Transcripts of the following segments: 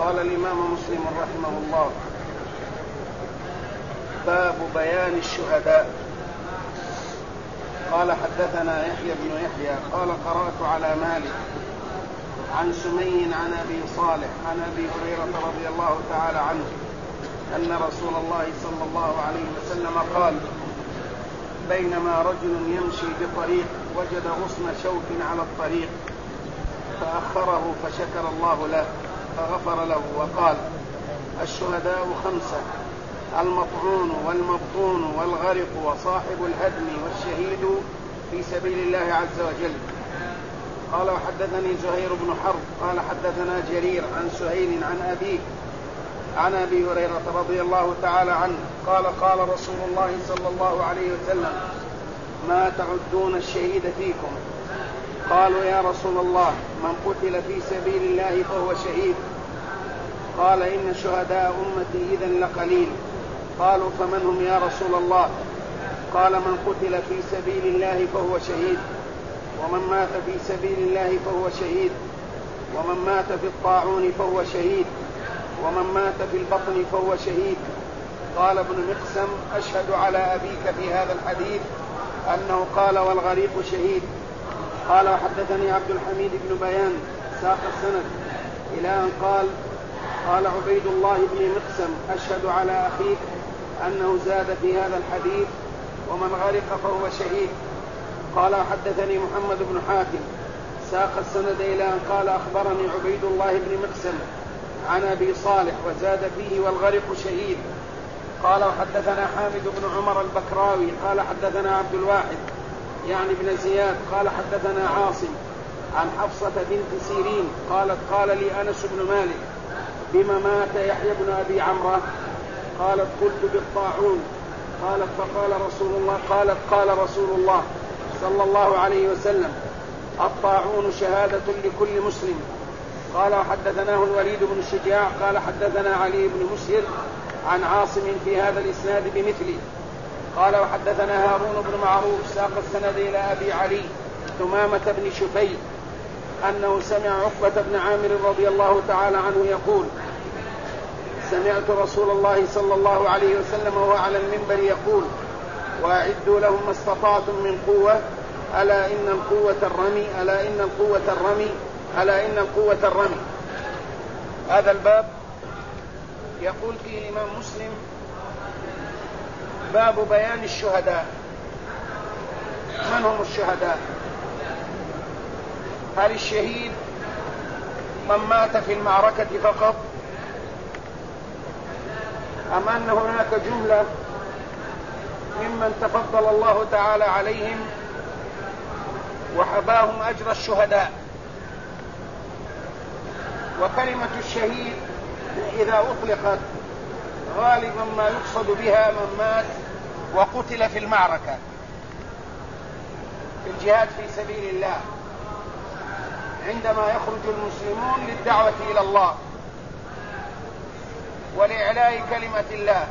قال الإمام مسلم رحمه الله: باب بيان الشهداء. قال: حدثنا يحيى بن يحيى قال: قرأت على مالك عن سمي عن أبي صالح عن أبي هريرة رضي الله تعالى عنه أن رسول الله صلى الله عليه وسلم قال: بينما رجل يمشي بطريق وجد غصن شوك على الطريق فأخره فشكر الله له فغفر له وقال: الشهداء 5: المطعون والمبطون والغرق وصاحب الهدم والشهيد في سبيل الله عز وجل. قال: وحدثني زهير بن حرب قال: حدثنا جرير عن سهيل عن أبيه عن أبي هريرة رضي الله تعالى عنه قال: قال رسول الله صلى الله عليه وسلم: ما تعدون الشهيد فيكم؟ قالوا: يا رسول الله، من قتل في سبيل الله فهو شهيد. قال: إن شهداء أمتي إذن لقليل. قالوا: فمن هم يا رسول الله؟ قال: من قتل في سبيل الله فهو شهيد، ومن مات في سبيل الله فهو شهيد، ومن مات في الطاعون فهو شهيد، ومن مات في البطن فهو شهيد. قال ابن مقسم: أشهد على أبيك في هذا الحديث أنه قال: والغريق شهيد. قال: وحدثني عبد الحميد بن بيان ساق السند إلى أن قال: قال عبيد الله بن مقسم: أشهد على أخيك أنه زاد في هذا الحديث: ومن غرق فهو شهيد. قال: حدثني محمد بن حاتم ساق السند إلى أن قال: أخبرني عبيد الله بن مقسم عن أبي صالح وزاد فيه: والغرق شهيد. قال: وحدثنا حامد بن عمر البكراوي قال: حدثنا عبد الواحد يعني بن زياد قال: حدثنا عاصم عن حفصة بنت سيرين قالت: قال لي أنس بن مالك: بما مات يحيى بن أبي عمرة؟ قالت: قلت: بالطاعون. قالت: قال رسول الله صلى الله عليه وسلم: الطاعون شهادة لكل مسلم. قال: وحدثناه الوليد بن شجاع قال: حدثنا علي بن مسهر عن عاصم في هذا الإسناد بمثله. قال: وحدثنا هارون بن معروف ساق السند إلى أبي علي ثمامة بن شفي أنه سمع عقبة بن عامر رضي الله تعالى عنه يقول: سمعت رسول الله صلى الله عليه وسلم وهو على المنبر يقول: وأعدوا لهم ما استطعتم من قوة، ألا إن القوة الرمي، ألا إن القوة الرمي، ألا إن القوة الرمي. هذا الباب يقول فيه الإمام مسلم: باب بيان الشهداء. من هم الشهداء؟ هل الشهيد من مات في المعركة فقط، أم أن هناك جملة ممن تفضل الله تعالى عليهم وحباهم أجر الشهداء؟ وكلمة الشهيد إذا أطلقت غالبا ما يقصد بها من مات وقتل في المعركة في الجهاد في سبيل الله، عندما يخرج المسلمون للدعوة إلى الله ولإعلاء كلمة الله.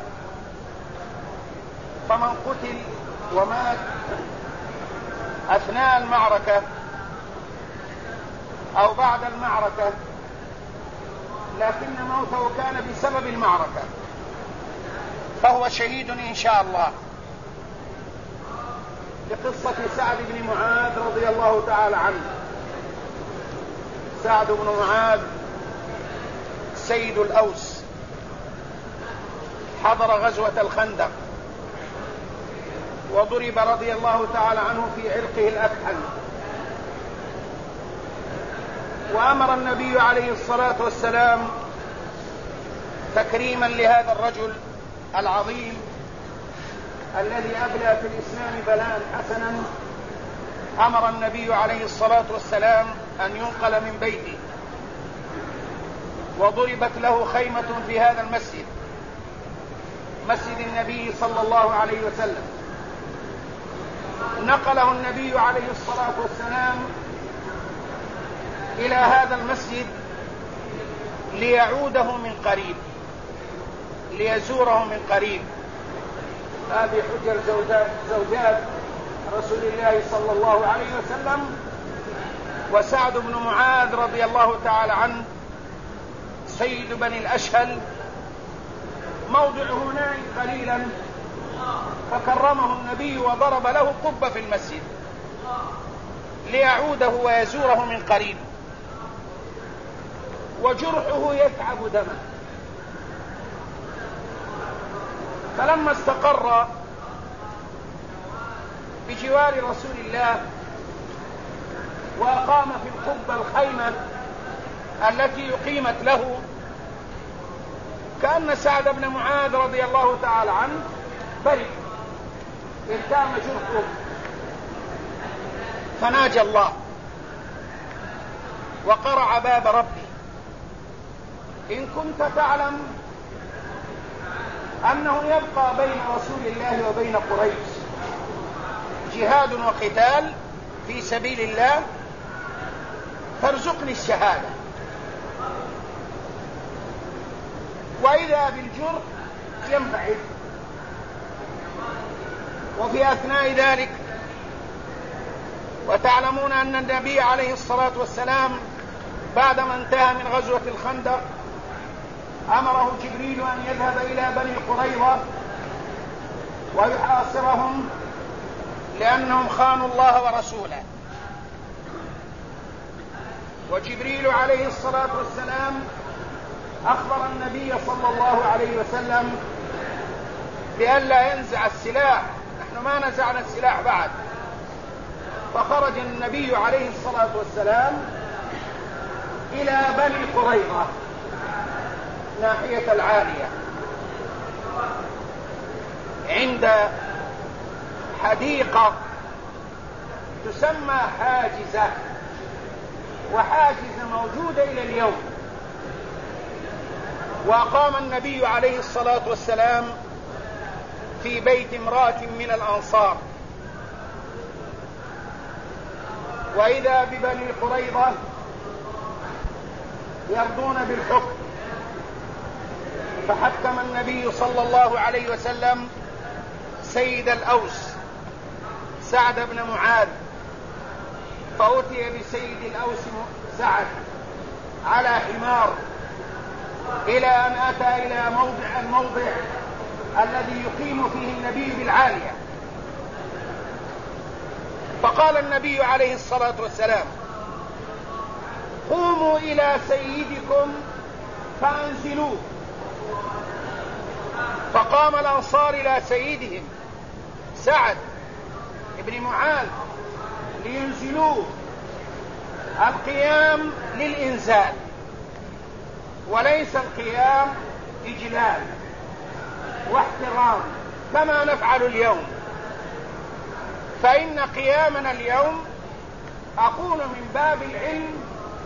فمن قتل ومات أثناء المعركة أو بعد المعركة لكن موته كان بسبب المعركة فهو شهيد إن شاء الله، لقصة سعد بن معاذ رضي الله تعالى عنه. سعد بن معاذ سيد الأوس، حضر غزوة الخندق وضرب رضي الله تعالى عنه في عرقه الأكحل، وأمر النبي عليه الصلاة والسلام تكريما لهذا الرجل العظيم الذي أبلى في الإسلام بلاء حسنا. أمر النبي عليه الصلاة والسلام أن ينقل من بيته، وضربت له خيمة في هذا المسجد، مسجد النبي صلى الله عليه وسلم. نقله النبي عليه الصلاة والسلام إلى هذا المسجد ليعوده من قريب، ليزوره من قريب. هذه حجة زوجات رسول الله صلى الله عليه وسلم. وسعد بن معاذ رضي الله تعالى عنه سيد بني الأشهل موضع هناك قليلا، فكرمه النبي وضرب له قبة في المسجد ليعوده ويزوره من قريب، وجرحه يتعب دما. فلما استقر بجوار رسول الله وأقام في القبة الخيمة التي أقيمت له، كأن سعد بن معاذ رضي الله تعالى عنه برئ، ارتام جرحه، فناجى الله وقرع باب ربي: إن كنت تعلم أنه يبقى بين رسول الله وبين قريش جهاد وقتال في سبيل الله فارزقني الشهادة. وإذا بالجرح ينبعث. وفي أثناء ذلك وتعلمون أن النبي عليه الصلاة والسلام بعدما انتهى من غزوة الخندق أمره جبريل أن يذهب إلى بني قريظة ويحاصرهم لأنهم خانوا الله ورسوله. وجبريل عليه الصلاة والسلام أخبر النبي صلى الله عليه وسلم بألا ينزع السلاح، نحن ما نزعنا السلاح بعد. فخرج النبي عليه الصلاة والسلام إلى بني قريظة ناحية العالية عند حديقة تسمى حاجزة، وحاجزة موجودة إلى اليوم. وقام النبي عليه الصلاة والسلام في بيت امرأة من الأنصار، وإذا ببني قريظة يرضون بالحكم، فحكم النبي صلى الله عليه وسلم سيد الأوس سعد بن معاذ، فأتي بسيد الأوس سعد على حمار إلى أن أتى إلى الموضع الذي يقيم فيه النبي بالعالية. فقال النبي عليه الصلاة والسلام: قوموا إلى سيدكم فأنزلوه. فقام الأنصار إلى سيدهم سعد بن معاذ لينزلوه. القيام للإنزال وليس القيام إجلال واحترام كما نفعل اليوم. فإن قيامنا اليوم أقول من باب العلم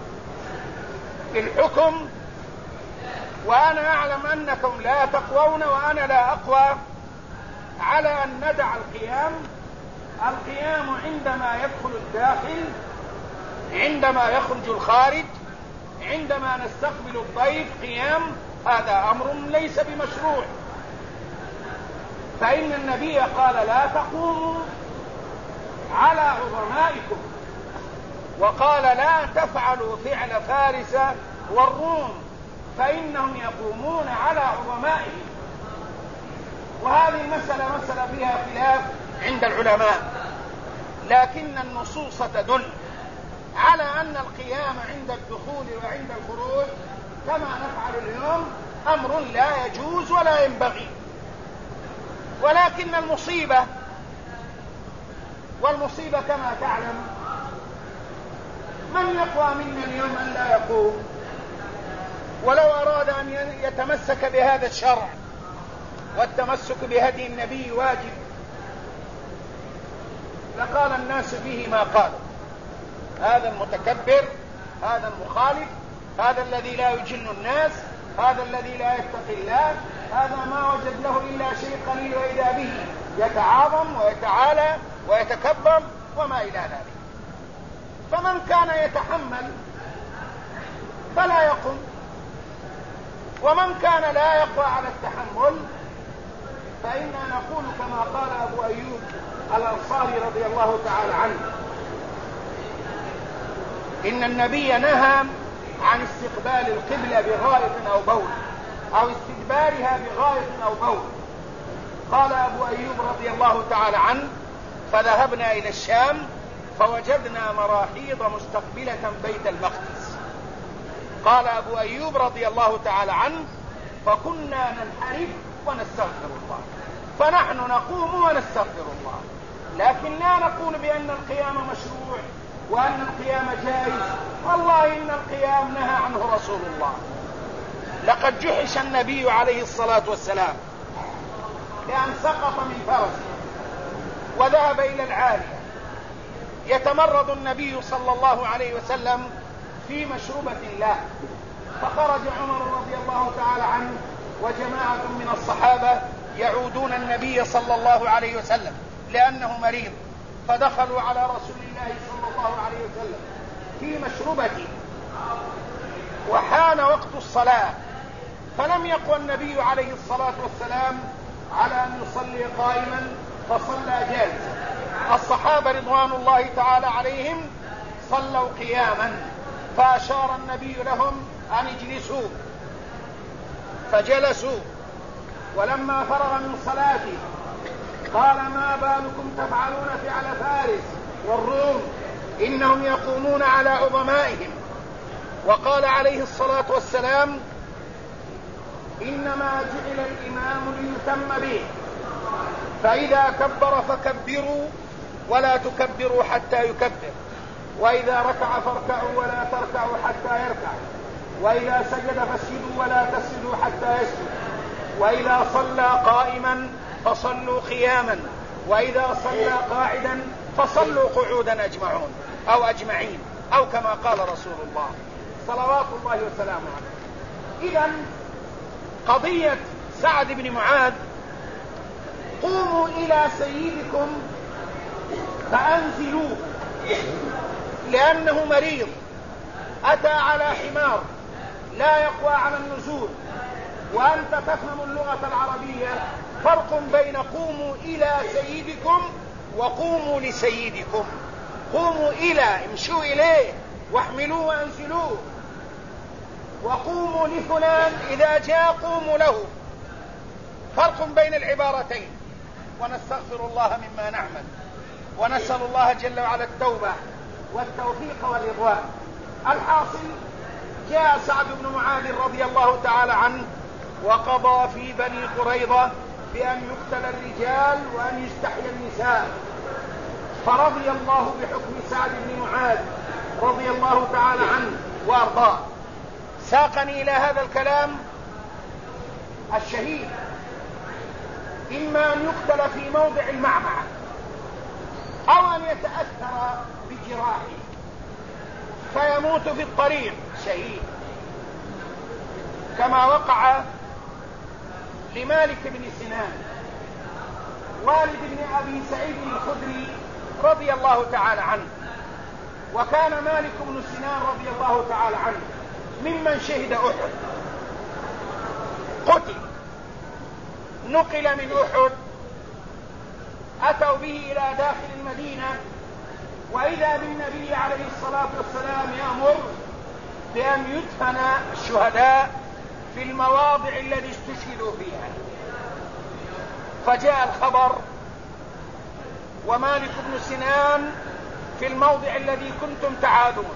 بالحكم، وأنا أعلم أنكم لا تقوون وأنا لا أقوى على أن ندع القيام. القيام عندما يدخل الداخل، عندما يخرج الخارج، عندما نستقبل الضيف قيام، هذا أمر ليس بمشروع. فإن النبي قال: لا تقوموا على عظمائكم، وقال: لا تفعلوا فعل فارس والروم فإنهم يقومون على عظمائهم. وهذه المسألة مسألة فيها خلاف عند العلماء، لكن النصوص تدل على أن القيام عند الدخول وعند الخروج كما نفعل اليوم أمر لا يجوز ولا ينبغي. ولكن والمصيبة كما تعلم، من يقوى منا اليوم أن لا يقوم؟ ولو أراد أن يتمسك بهذا الشرع والتمسك بهدي النبي واجب، لقال الناس فيه ما قالوا: هذا المتكبر، هذا المخالف، هذا الذي لا يجل الناس، هذا الذي لا يتقي الله، هذا ما وجد له إلا شيء قليل وإذا به يتعاظم ويتعالى ويتكبر وما إلى ذلك. فمن كان يتحمل فلا يقم، ومن كان لا يقوى على التحمل فإنا نقول كما قال أبو أيوب الأنصاري رضي الله تعالى عنه: إن النبي نهى عن استقبال القبلة بغائط أو بول أو استدبارها بغائط أو بول. قال أبو أيوب رضي الله تعالى عنه: فذهبنا إلى الشام فوجدنا مراحيض مستقبلة بيت المقدس. قال أبو أيوب رضي الله تعالى عنه: فكنا ننحرف ونستغفر الله. فنحن نقوم ونستغفر الله، لكن لا نقول بأن القيام مشروع وأن القيام جائز. والله إن القيام نهى عنه رسول الله. لقد جحش النبي عليه الصلاة والسلام لأن سقط من فرسه وذهب إلى العالية. يتمرض النبي صلى الله عليه وسلم في مشروبة له، فخرج عمر رضي الله تعالى عنه وجماعة من الصحابة يعودون النبي صلى الله عليه وسلم لأنه مريض، فدخلوا على رسول الله صلى الله عليه وسلم في مشروبته، وحان وقت الصلاة، فلم يقوى النبي عليه الصلاة والسلام على أن يصلي قائما فصلى جالسا. الصحابة رضوان الله تعالى عليهم صلوا قياما، فأشار النبي لهم أن اجلسوا فجلسوا. ولما فرغ من صلاته قال: ما بالكم تفعلون فعل فارس والروم، إنهم يقومون على عظمائهم. وقال عليه الصلاة والسلام: إنما جعل الإمام ليتم به، فإذا كبر فكبروا ولا تكبروا حتى يكبر، وإذا ركع فاركعوا ولا تركعوا حتى يركع، وإذا سجد فاسجدوا ولا تسجدوا حتى يسجد، وإذا صلى قائما فصلوا قياما، وإذا صلى قاعدا فصلوا قعودا أجمعين أو كما قال رسول الله صلوات الله وسلامه عليه. إذن قضية سعد بن معاذ: قوموا إلى سيدكم فأنزلوه، لأنه مريض أتى على حمار لا يقوى على النزول، وأنت تفهم اللغة العربية. فرق بين قوموا إلى سيدكم وقوموا لسيدكم. قوموا إلى، امشوا إليه واحملوه وأنزلوه، وقوموا لفلان إذا جاء قوموا له. فرق بين العبارتين. ونستغفر الله مما نعمل، ونسأل الله جل وعلا التوبة والتوفيق والرضوان. الحاصل: جاء سعد بن معاذ رضي الله تعالى عنه وقضى في بني قريظة بأن يقتل الرجال وأن يستحيي النساء، فرضي الله بحكم سعد بن معاذ رضي الله تعالى عنه وأرضاه. ساقني إلى هذا الكلام الشهيد: إما أن يقتل في موضع المعمعة أو أن يتأثر بجراحه فيموت في الطريق شهيد، كما وقع لمالك بن سنان والد بن أبي سعيد الخدري رضي الله تعالى عنه. وكان مالك بن سنان رضي الله تعالى عنه ممن شهد أحد، قتل، نقل من أحد، أتوا به إلى داخل المدينة، وإذا بالنبي عليه الصلاة والسلام يأمر بأن يدفن الشهداء في المواضع التي استشهدوا فيها. فجاء الخبر ومالك بن سنان في الموضع الذي كنتم تعادون،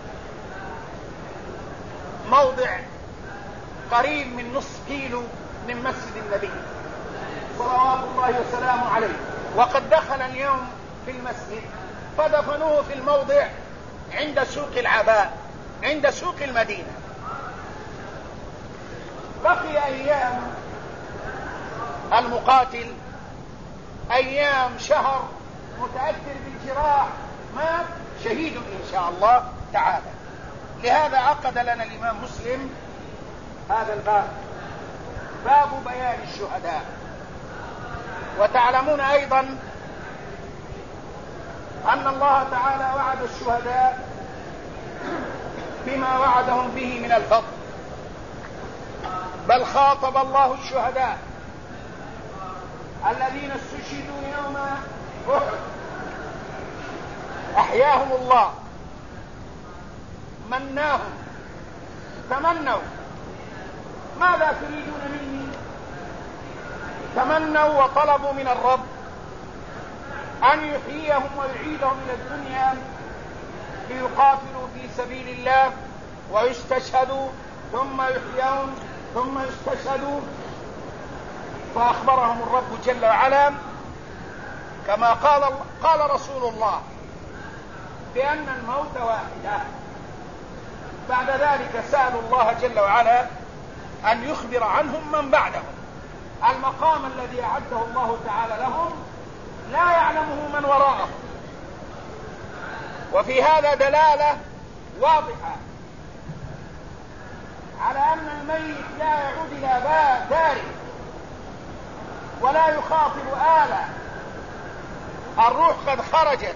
موضع قريب من نصف كيلو من مسجد النبي صلوات الله وسلامه عليه، وقد دخل اليوم في المسجد، فدفنوه في الموضع عند سوق العباء عند سوق المدينة. بقي أيام المقاتل، أيام، شهر، متأثر بالجراح، مات شهيد إن شاء الله تعالى. لهذا عقد لنا الإمام مسلم هذا الباب، باب بيان الشهداء. وتعلمون أيضا أن الله تعالى وعد الشهداء بما وعدهم به من الفضل، بل خاطب الله الشهداء الذين استشهدوا يوم أحد، أحياهم الله، مناهم تمنوا. ماذا تريدون مني؟ تمنوا وطلبوا من الرب أن يحييهم ويعيدهم إلى الدنيا ليقاتلوا في سبيل الله ويستشهدوا ثم يحيون ثم يستشهدوا. فأخبرهم الرب جل وعلا كما قال رسول الله بأن الموت واحدة. بعد ذلك سألوا الله جل وعلا أن يخبر عنهم من بعدهم. المقام الذي أعده الله تعالى لهم لا يعلمه من وراءهم. وفي هذا دلالة واضحة على أن الميت لا يعود إلى داره ولا يخاطب آلة. الروح قد خرجت،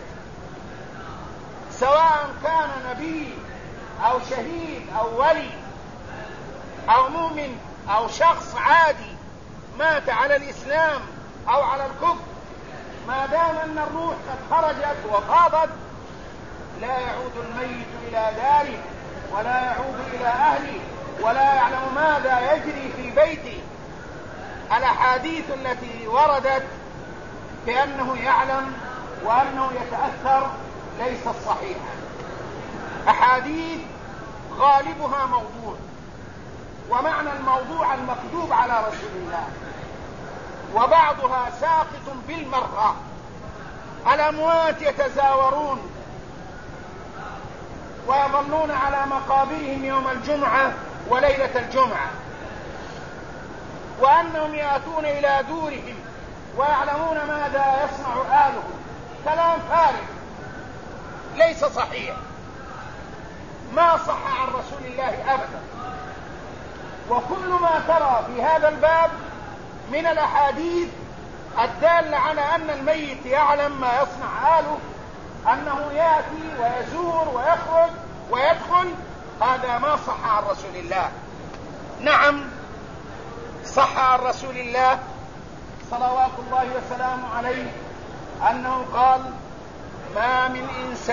سواء كان نبي أو شهيد أو ولي أو مؤمن أو شخص عادي مات على الإسلام أو على الكفر، ما دام أن الروح قد خرجت وفاضت لا يعود الميت إلى داره ولا يعود إلى أهله ولا يعلم ماذا يجري في بيته. الأحاديث التي وردت بأنه يعلم وأنه يتأثر ليست صحيحة. أحاديث غالبها موضوع، ومعنى الموضوع المكذوب على رسول الله، وبعضها ساقط بالمرة. الأموات يتزاورون ويظلون على مقابرهم يوم الجمعة وليلة الجمعة، وأنهم يأتون إلى دورهم ويعلمون ماذا يصنع آلهم. كلام فارغ ليس صحيح، ما صح عن رسول الله أبدا. وكل ما ترى في هذا الباب من الأحاديث الدالة على أن الميت يعلم ما يصنع آله، أنه يأتي ويزور ويخرج ويدخل، هذا ما صح عن رسول الله. نعم صح عن رسول الله صلوات الله وسلامه عليه أنه قال: ما من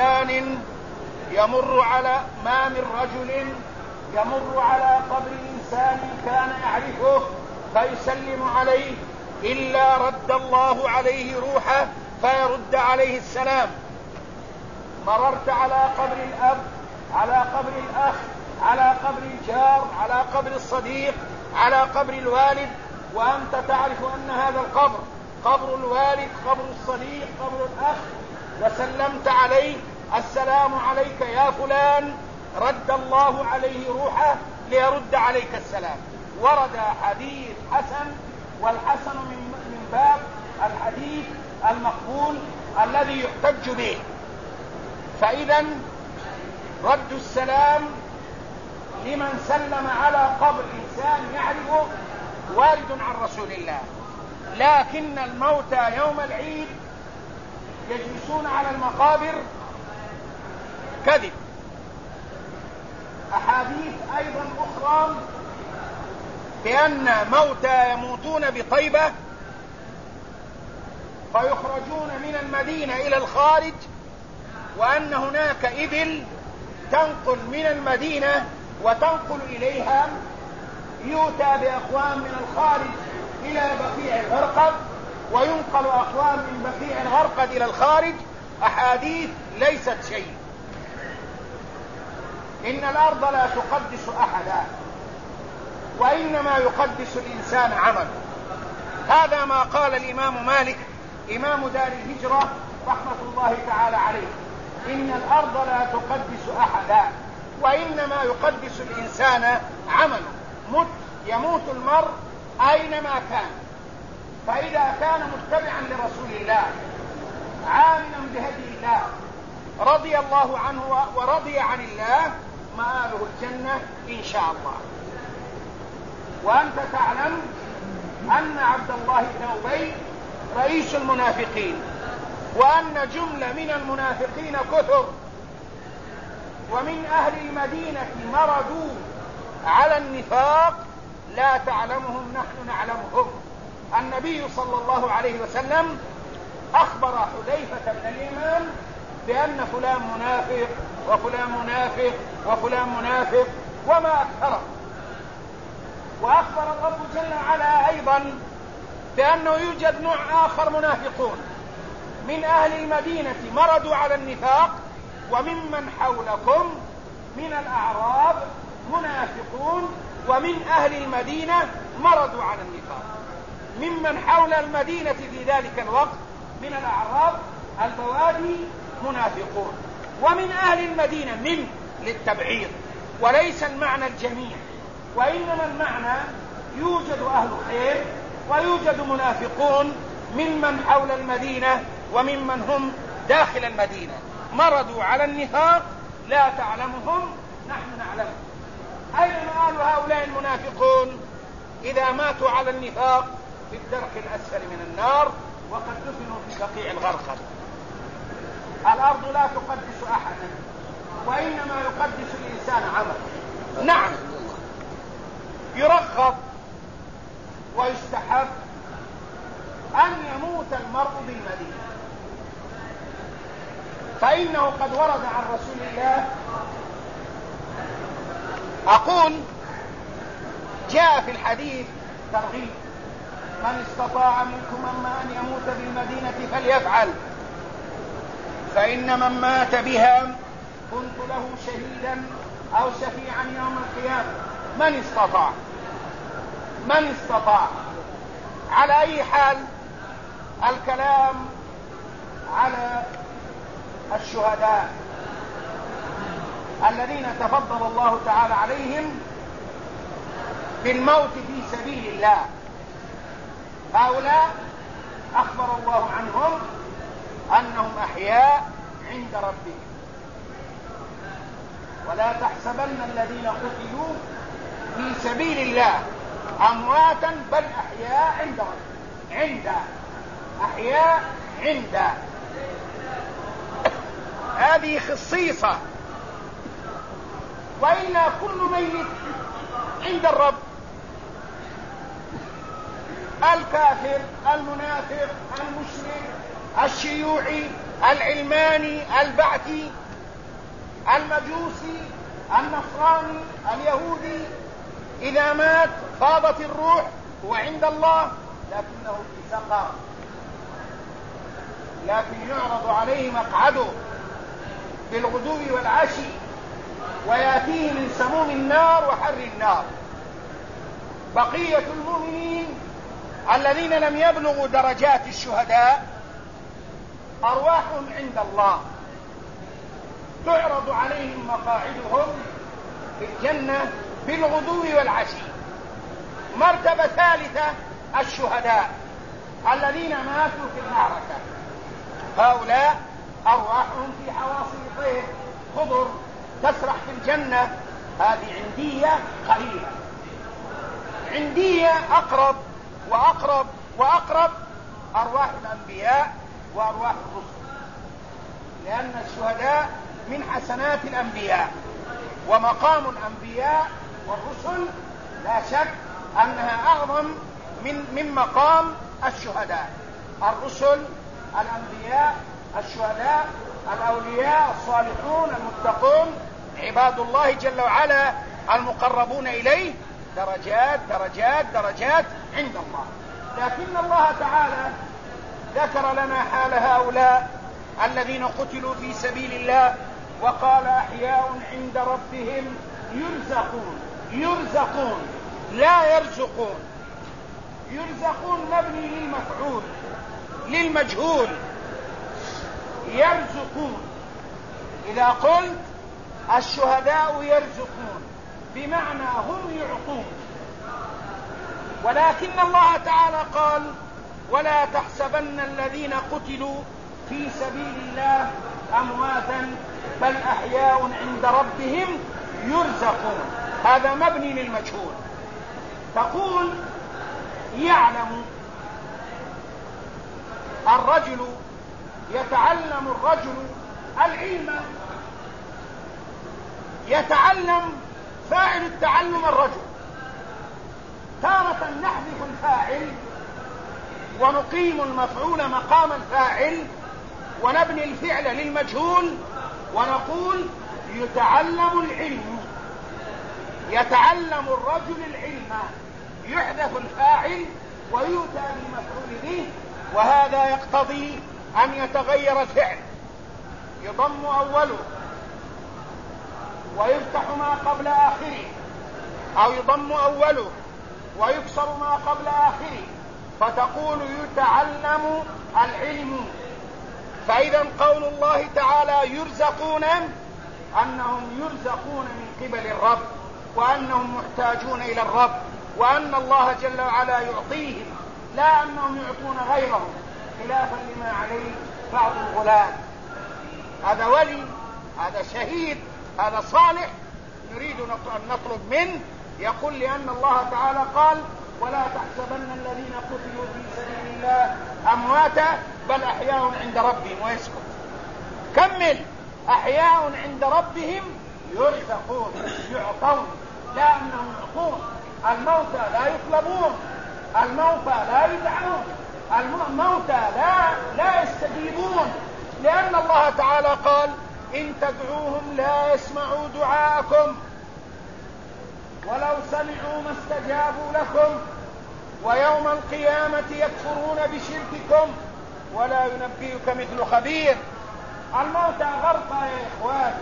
رجل يمر على قبر إنسان كان يعرفه فيسلم عليه إلا رد الله عليه روحه فيرد عليه السلام. مررت على قبر الأب، على قبر الأخ، على قبر الجار، على قبر الصديق، على قبر الوالد، وأنت تعرف أن هذا القبر قبر الوالد، قبر الصديق، قبر الأخ، وسلمت عليه: السلام عليك يا فلان، رد الله عليه روحه ليرد عليك السلام. ورد حديث حسن، والحسن من باب الحديث المقبول الذي يحتج به. فإذا رد السلام لمن سلم على قبر إنسان يعرفه وارد عن رسول الله، لكن الموتى يوم العيد يجلسون على المقابر كذب. أحاديث أيضا أخرى بأن موتى يموتون بطيبة فيخرجون من المدينة إلى الخارج، وأن هناك إبل تنقل من المدينة وتنقل إليها، يؤتى بأقوام من الخارج إلى بقيع الغرقد وينقل أقوام من بقيع الغرقد إلى الخارج. أحاديث ليست شيء. إن الأرض لا تقدس أحدا، وإنما يقدس الإنسان عمله. هذا ما قال الإمام مالك إمام دار الهجرة رحمة الله تعالى عليه: إن الأرض لا تقدس أحدا، وإنما يقدس الإنسان عمله. يموت المرء أينما كان، فإذا كان متبعا لرسول الله عاملا بهدي الله رضي الله عنه ورضي عن الله، مآله الجنة إن شاء الله. وأنت تعلم أن عبد الله بن أبي رئيس المنافقين، وأن جملة من المنافقين كثر، ومن أهل المدينة مردوا على النفاق لا تعلمهم نحن نعلمهم. النبي صلى الله عليه وسلم أخبر حذيفة بن اليمان بأن فلان منافق وفلان منافق وفلان منافق، وما أكثره. وأخبر الرب جل وعلا أيضا بأنه يوجد نوع آخر منافقون من أهل المدينة مردوا على النفاق، وممن حولكم من الأعراب منافقون، ومن أهل المدينة مردوا على النفاق. ممن حول المدينة في ذلك الوقت من الأعراب البوادي منافقون، ومن أهل المدينة من للتبعيض، وليس المعنى الجميع، وإنما المعنى يوجد أهل خير ويوجد منافقون ممن حول المدينة وممن هم داخل المدينة، مردوا على النفاق لا تعلمهم نحن نعلمهم. أين مآل هؤلاء المنافقون؟ إذا ماتوا على النفاق في الدرك الأسفل من النار، وقد دفنوا في بقيع الغرقد. الأرض لا تقدس أحدا، وإنما يقدس الإنسان عمله. نعم، يرغب ويستحب أن يموت المرء بالمدينة، فإنه قد ورد عن رسول الله، أقول جاء في الحديث ترغيب: من استطاع منكم أن يموت بالمدينة فليفعل، فإن من مات بها كنت له شهيدا أو شفيعا يوم القيامة. من استطاع. على أي حال، الكلام على الشهداء الذين تفضل الله تعالى عليهم بالموت في سبيل الله. هؤلاء أخبر الله عنهم أنهم أحياء عند ربهم. ولا تحسبن الذين قتلوا في سبيل الله أمواتا بل أحياء عند ربهم. أحياء عند، هذه خصيصة، وإلا كل ميت عند الرب، الكافر، المنافق، المشرك، الشيوعي، العلماني، البعثي، المجوسي، النصراني، اليهودي، إذا مات فاضت الروح هو عند الله، لكنه في سقر، لكن يعرض عليه مقعده بالغدو والعشي، ويأتيه من سموم النار وحر النار. بقية المؤمنين الذين لم يبلغوا درجات الشهداء أرواحهم عند الله، تعرض عليهم مقاعدهم في الجنة بالغدو والعشي. مرتبة ثالثة الشهداء الذين ماتوا في المعركة، هؤلاء أرواحهم في حواصل طير خضر تسرح في الجنة. هذه عندية قريبة، عندية أقرب وأقرب وأقرب أرواح الأنبياء وأرواح الرسل، لأن الشهداء من حسنات الأنبياء، ومقام الأنبياء والرسل لا شك أنها أعظم من مقام الشهداء. الرسل، الأنبياء، الشهداء، الأولياء، الصالحون، المتقون، عباد الله جل وعلا المقربون إليه، درجات درجات درجات عند الله. لكن الله تعالى ذكر لنا حال هؤلاء الذين قتلوا في سبيل الله، وقال أحياء عند ربهم يرزقون. يرزقون لا يرزقون. يرزقون مبني للمفعول للمجهول. يرزقون، إذا قلت الشهداء يرزقون بمعنى هم يعطون، ولكن الله تعالى قال: ولا تحسبن الذين قتلوا في سبيل الله أمواتا بل أحياء عند ربهم يرزقون. هذا مبني للمجهول. تقول: يعلم الرجل، يتعلم الرجل العلم، يتعلم فاعل التعلم الرجل. تارة نحذف الفاعل ونقيم المفعول مقام الفاعل ونبني الفعل للمجهول ونقول يتعلم العلم. يتعلم الرجل العلم، يحذف الفاعل ويؤتى بالمفعول به، وهذا يقتضي أن يتغير الفعل، يضم أوله ويفتح ما قبل آخره، أو يضم أوله ويكسر ما قبل آخره، فتقول يتعلم العلم. فإذا قول الله تعالى يرزقون أنهم يرزقون من قبل الرب، وأنهم محتاجون إلى الرب، وأن الله جل وعلا يعطيهم، لا أنهم يعطون غيرهم، خلافا لما عليه بعض الغلاة. هذا ولي، هذا شهيد، هذا صالح، نريد أن نطلب منه. يقول لأن الله تعالى قال ولا تحسبن الذين قتلوا في سبيل الله أمواتا بل أحياء عند ربهم، ويسكت. كمل، أحياء عند ربهم يرزقون، يعطون، لا أنهم يعطون. الموتى لا يطلبون، الموتى لا يدعون، الموتى لا يستجيبون، لأن الله تعالى قال إن تدعوهم لا يسمعوا دعاءكم ولو سمعوا ما استجابوا لكم ويوم القيامة يكفرون بشرككم ولا ينبئك مثل خبير. الموتى غرقى يا إخوان،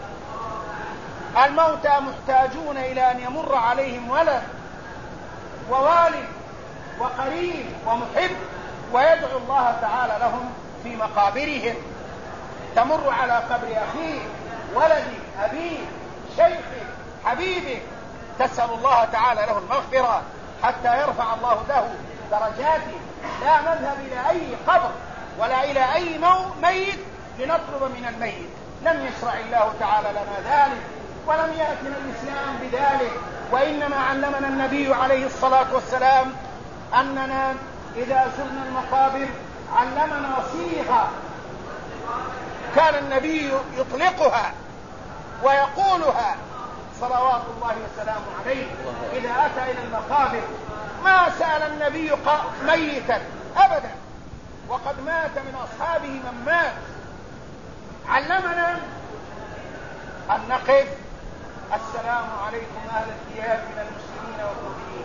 الموتى محتاجون إلى أن يمر عليهم ولد ووالد وقريب ومحب، ويدعو الله تعالى لهم في مقابرهم. تمر على قبر أخيه، ولدي، أبيه، شيخه، حبيبه، تسأل الله تعالى له المغفرة حتى يرفع الله له درجاته. لا نذهب إلى أي قبر ولا إلى أي ميت لنطلب من الميت، لم يشرع الله تعالى لنا ذلك، ولم يأتنا الإسلام بذلك. وإنما علمنا النبي عليه الصلاة والسلام أننا إذا زرنا المقابر علمنا صيغة كان النبي يطلقها ويقولها صلوات الله وسلامه عليه إذا أتى إلى المقابر. ما سأل النبي ميتا أبدا، وقد مات من أصحابه من مات. علمنا أن نقف السلام عليكم أهل الديار من المسلمين والمؤمنين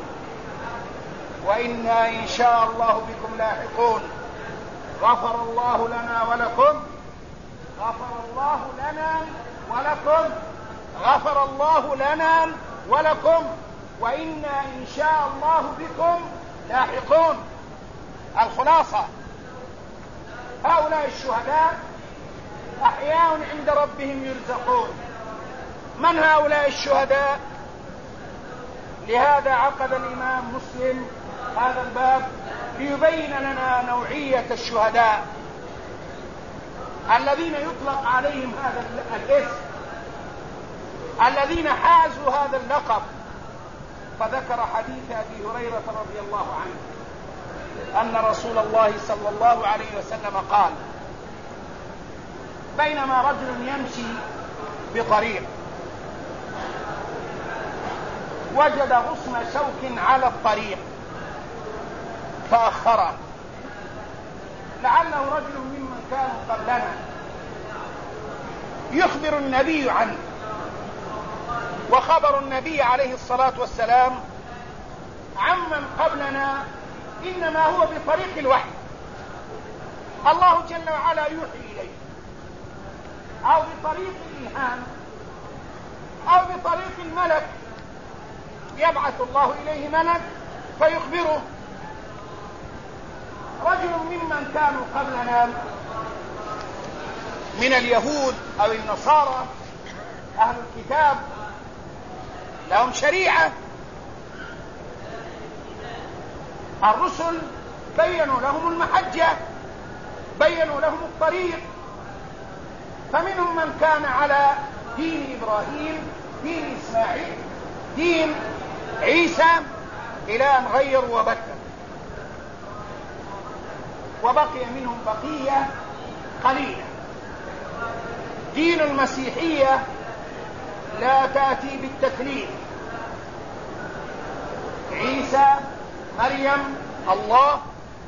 وإنا إن شاء الله بكم لاحقون، غفر الله لنا ولكم، غفر الله لنا ولكم، غفر الله لنا ولكم، وإنا إن شاء الله بكم لاحقون. الخلاصة هؤلاء الشهداء أحياء عند ربهم يرزقون. من هؤلاء الشهداء؟ لهذا عقد الإمام مسلم هذا الباب ليبين لنا نوعية الشهداء الذين يطلق عليهم هذا الاسم، الذين حازوا هذا اللقب. فذكر حديث أبي هريرة رضي الله عنه أن رسول الله صلى الله عليه وسلم قال بينما رجل يمشي بطريق وجد غصن شوك على الطريق فأخره، لعله رجل ممن كانوا قبلنا يخبر النبي عنه. وخبر النبي عليه الصلاة والسلام عمن قبلنا إنما هو بطريق الوحي، الله جل وعلا يوحي إليه، أو بطريق الإلهام، أو بطريق الملك، يبعث الله إليه ملك فيخبره. رجل ممن كانوا قبلنا من اليهود أو النصارى أهل الكتاب لهم شريعة، الرسل بينوا لهم المحجة، بينوا لهم الطريق. فمنهم من كان على دين إبراهيم، دين إسماعيل، دين عيسى، إلى أن غيروا وبدلوا، وبقي منهم بقية قليلة. دين المسيحية لا تأتي بالتثليث، عيسى، مريم، الله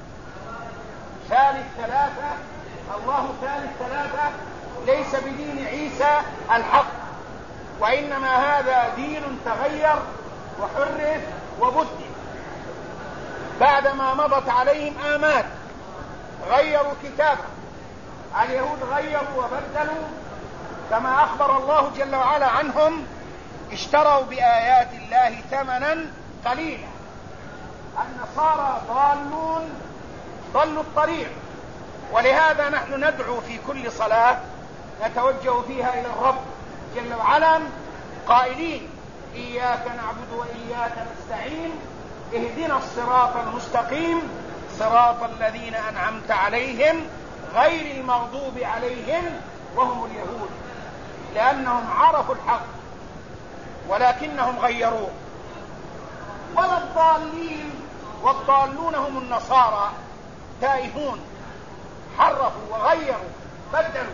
ثالث ثلاثة، الله ثالث ثلاثة، ليس بدين عيسى الحق. وإنما هذا دين تغير وحرف وبدل بعدما مضت عليهم آمات، غيروا كتابه. اليهود غيروا وبدلوا كما أخبر الله جل وعلا عنهم: اشتروا بآيات الله ثمنا قليلا. النصارى ضلوا الطريق، ولهذا نحن ندعو في كل صلاة نتوجه فيها إلى الرب جل وعلا قائلين: إياك نعبد وإياك نستعين، اهدنا الصراط المستقيم، صراط الذين أنعمت عليهم غير المغضوب عليهم وهم اليهود، لأنهم عرفوا الحق ولكنهم غيروه. ولا الضالين، والضالون هم النصارى، تائهون، حرفوا وغيروا بدلوا،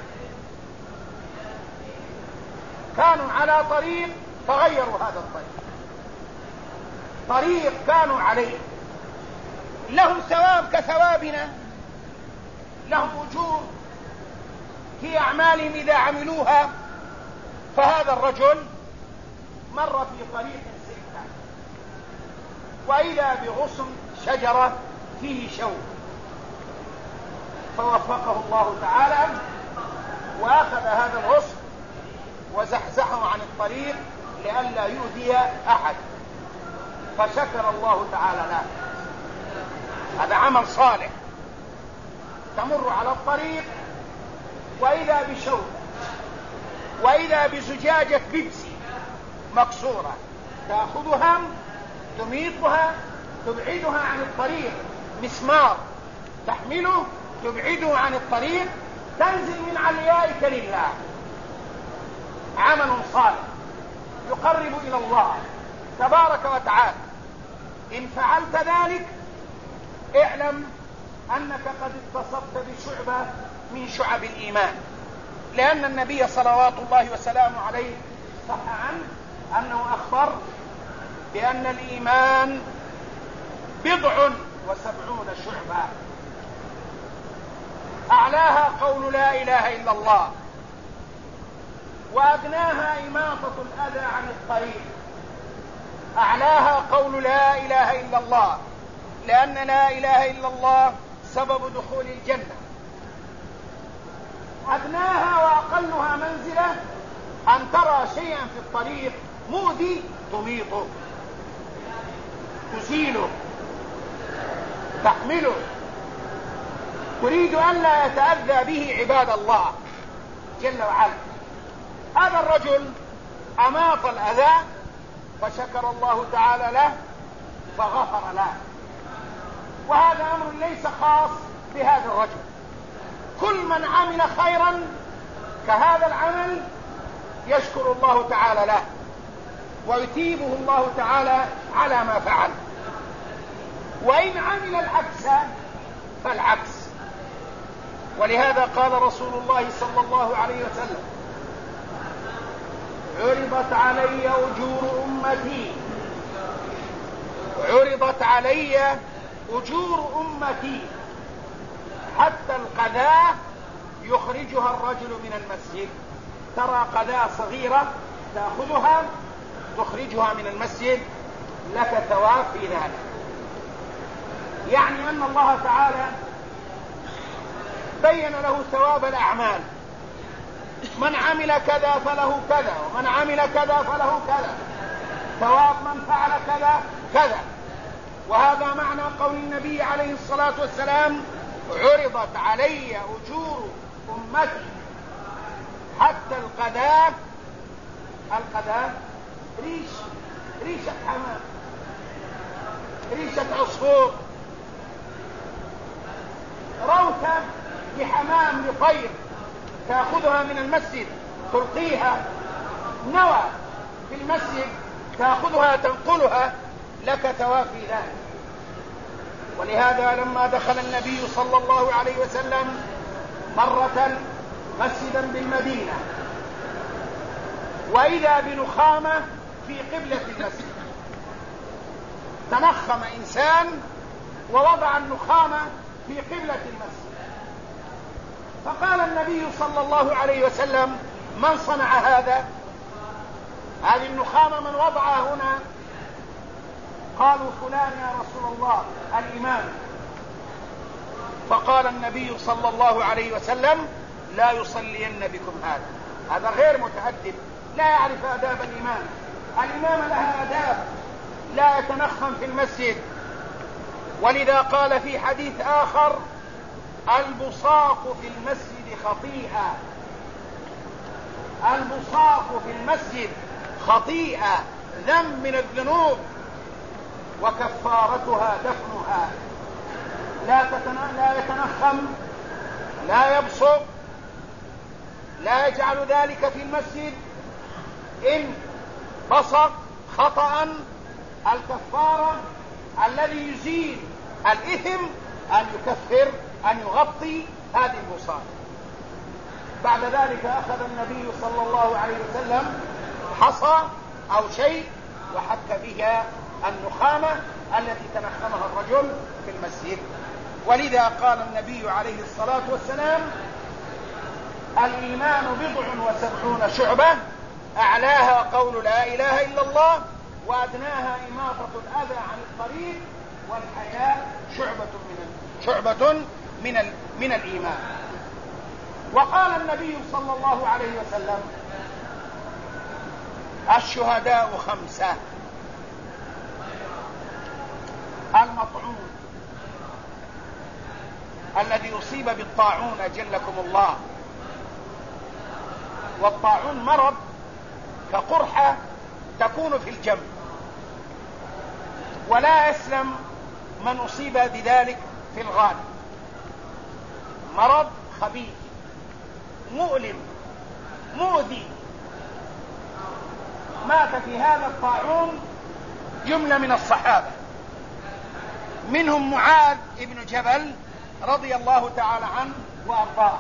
كانوا على طريق فغيروا هذا طريق كانوا عليه، لهم ثواب كثوابنا، لهم أجور في أعمالهم إذا عملوها. فهذا الرجل مر في طريق سكة وإذا بغصن شجرة فيه شوك، فوفقه الله تعالى وأخذ هذا الغصن وزحزحه عن الطريق لئلا يؤذي أحد، فشكر الله تعالى له. هذا عمل صالح. تمر على الطريق وإذا بشوك، وإذا بزجاجة بيبسي مكسورة، تأخذها تميطها تبعدها عن الطريق، مسمار تحمله تبعده عن الطريق، تنزل من عليائك لله. عمل صالح يقرب إلى الله تبارك وتعالى. إن فعلت ذلك اعلم أنك قد اتصبت بشعبة من شعب الإيمان، لأن النبي صلوات الله وسلامه عليه صح عنه أنه أخبر بأن الإيمان 79 شعبة، أعلاها قول لا إله إلا الله، وأدناها إماطة الأذى عن الطريق. أعلاها قول لا إله إلا الله، لأن لا إله إلا الله سبب دخول الجنة. أدناها وأقلها منزلة أن ترى شيئا في الطريق مؤذي تميطه، تزيله، تحمله، تريد أن لا يتأذى به عباد الله جل وعلا. هذا الرجل أماط الأذى فشكر الله تعالى له فغفر له. وهذا أمر ليس خاص بهذا الرجل، كل من عمل خيرا كهذا العمل يشكر الله تعالى له ويثيبه الله تعالى على ما فعل. وإن عمل العكس فالعكس. ولهذا قال رسول الله صلى الله عليه وسلم: عرضت علي أجور أمتي، عرضت علي أجور أمتي حتى القذاة يخرجها الرجل من المسجد. ترى قذاة صغيرة تأخذها تخرجها من المسجد، لك ثواب في ذلك. يعني أن الله تعالى بين له ثواب الأعمال، من عمل كذا فله كذا، ومن عمل كذا فله كذا، ثواب من فعل كذا كذا. وهذا معنى قول النبي عليه الصلاة والسلام: عرضت علي أجور أمتي حتى القذاة. القذاة ريشة حمام، ريشة عصفور، روثة لحمام لطير تأخذها من المسجد تلقيها، نوى في المسجد تأخذها تنقلها، لك ثواب في ذلك. ولهذا لما دخل النبي صلى الله عليه وسلم مرة مسجدا بالمدينة وإذا بنخامة في قبلة المسجد، تنخم إنسان ووضع النخامة في قبلة المسجد، فقال النبي صلى الله عليه وسلم: من صنع هذا؟ هذه النخامة من وضعها هنا؟ قالوا فلان يا رسول الله الإمام. فقال النبي صلى الله عليه وسلم لا يصلين بكم هذا غير متأدب، لا يعرف آداب الإمام. الإمام لها آداب، لا يتنخم في المسجد. ولذا قال في حديث آخر البصاق في المسجد خطيئة، البصاق في المسجد خطيئة، ذنب من الذنوب، وكفارتها دفنها. لا يتنخم، لا يبصق، لا يجعل ذلك في المسجد. إن بصق خطأ الكفارة الذي يزيل الإثم أن يكفر، أن يغطي هذه البصاق. بعد ذلك أخذ النبي صلى الله عليه وسلم حصى أو شيء وحك بها النخامة التي تنخمها الرجل في المسجد. ولذا قال النبي عليه الصلاة والسلام الإيمان 70 شعبة، أعلاها قول لا إله إلا الله، وأدناها إماطة الأذى عن الطريق، والحياء شعبة من الإيمان. وقال النبي صلى الله عليه وسلم الشهداء 5: المطعون الذي يصيب بالطاعون أجلكم الله. والطاعون مرض كقرحة تكون في الجنب، ولا يسلم من أصيب بذلك في الغالب. مرض خبيث مؤلم مؤذي. مات في هذا الطاعون جملة من الصحابة، منهم معاذ بن جبل رضي الله تعالى عنه وأرضاه.